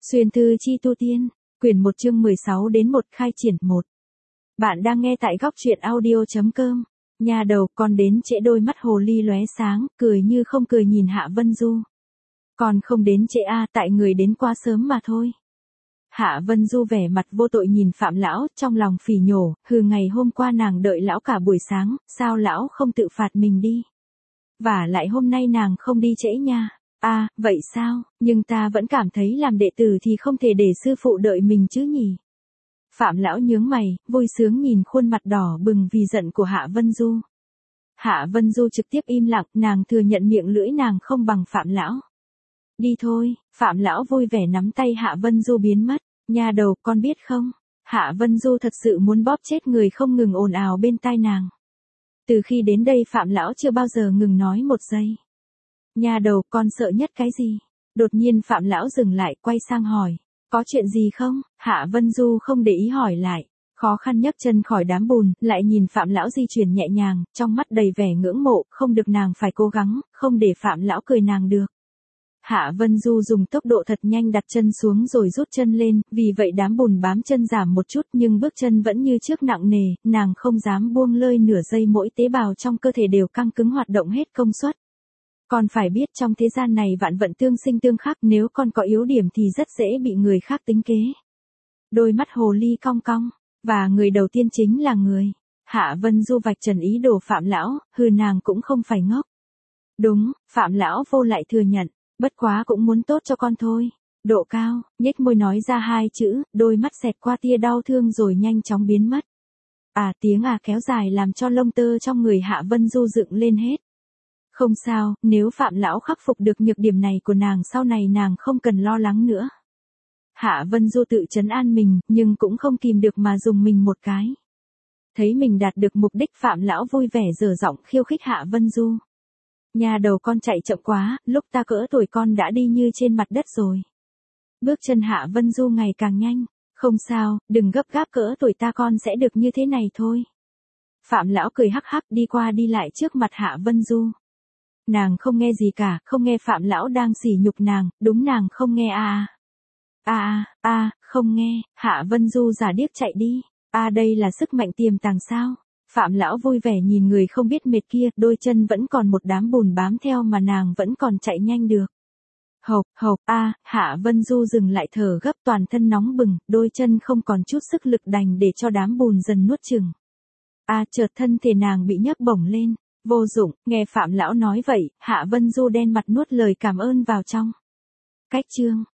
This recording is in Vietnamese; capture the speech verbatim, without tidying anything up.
Xuyên thư chi tu tiên, quyển một chương mười sáu đến một khai triển một. Bạn đang nghe tại góc truyện audio.com. Nhà đầu con đến trễ, đôi mắt hồ ly lóe sáng, cười như không cười nhìn Hạ Vân Du. Còn không đến trễ a, à, tại người đến quá sớm mà thôi. Hạ Vân Du vẻ mặt vô tội nhìn Phạm lão, trong lòng phỉ nhổ, hừ, ngày hôm qua nàng đợi lão cả buổi sáng, sao lão không tự phạt mình đi? Vả lại hôm nay nàng không đi trễ nha. À, vậy sao, nhưng ta vẫn cảm thấy làm đệ tử thì không thể để sư phụ đợi mình chứ nhỉ? Phạm lão nhướng mày, vui sướng nhìn khuôn mặt đỏ bừng vì giận của Hạ Vân Du. Hạ Vân Du trực tiếp im lặng, nàng thừa nhận miệng lưỡi nàng không bằng Phạm lão. Đi thôi, Phạm lão vui vẻ nắm tay Hạ Vân Du biến mất. Nhà đầu, con biết không? Hạ Vân Du thật sự muốn bóp chết người không ngừng ồn ào bên tai nàng. Từ khi đến đây Phạm lão chưa bao giờ ngừng nói một giây. Nhà đầu, con sợ nhất cái gì? Đột nhiên Phạm lão dừng lại, quay sang hỏi. Có chuyện gì không? Hạ Vân Du không để ý hỏi lại. Khó khăn nhấc chân khỏi đám bùn, lại nhìn Phạm lão di chuyển nhẹ nhàng, trong mắt đầy vẻ ngưỡng mộ, không được nàng phải cố gắng, không để Phạm lão cười nàng được. Hạ Vân Du dùng tốc độ thật nhanh đặt chân xuống rồi rút chân lên, vì vậy đám bùn bám chân giảm một chút nhưng bước chân vẫn như trước nặng nề, nàng không dám buông lơi nửa giây, mỗi tế bào trong cơ thể đều căng cứng hoạt động hết công suất. Con phải biết trong thế gian này vạn vận tương sinh tương khắc, nếu con có yếu điểm thì rất dễ bị người khác tính kế. Đôi mắt hồ ly cong cong, và người đầu tiên chính là người. Hạ Vân Du vạch trần ý đồ Phạm lão, hừ, nàng cũng không phải ngốc. Đúng, Phạm lão vô lại thừa nhận, bất quá cũng muốn tốt cho con thôi. Độ cao, nhếch môi nói ra hai chữ, đôi mắt xẹt qua tia đau thương rồi nhanh chóng biến mất. À, tiếng à kéo dài làm cho lông tơ trong người Hạ Vân Du dựng lên hết. Không sao, nếu Phạm lão khắc phục được nhược điểm này của nàng, sau này nàng không cần lo lắng nữa. Hạ Vân Du tự trấn an mình, nhưng cũng không kìm được mà dùng mình một cái. Thấy mình đạt được mục đích, Phạm lão vui vẻ dở giọng khiêu khích Hạ Vân Du. Nhà đầu, con chạy chậm quá, lúc ta cỡ tuổi con đã đi như trên mặt đất rồi. Bước chân Hạ Vân Du ngày càng nhanh. Không sao, đừng gấp gáp, cỡ tuổi ta con sẽ được như thế này thôi. Phạm lão cười hắc hắc đi qua đi lại trước mặt Hạ Vân Du. Nàng không nghe gì cả, không nghe Phạm lão đang sỉ nhục nàng, đúng nàng không nghe à. À à, à, không nghe, Hạ Vân Du giả điếc chạy đi. À, đây là sức mạnh tiềm tàng sao? Phạm lão vui vẻ nhìn người không biết mệt kia, đôi chân vẫn còn một đám bùn bám theo mà nàng vẫn còn chạy nhanh được. Hộc, hộc, a, à, Hạ Vân Du dừng lại thở gấp, toàn thân nóng bừng, đôi chân không còn chút sức lực đành để cho đám bùn dần nuốt chửng. À, chợt thân thể nàng bị nhấc bổng lên. Vô dụng, nghe Phạm lão nói vậy, Hạ Vân Du đen mặt nuốt lời cảm ơn vào trong. Cách chương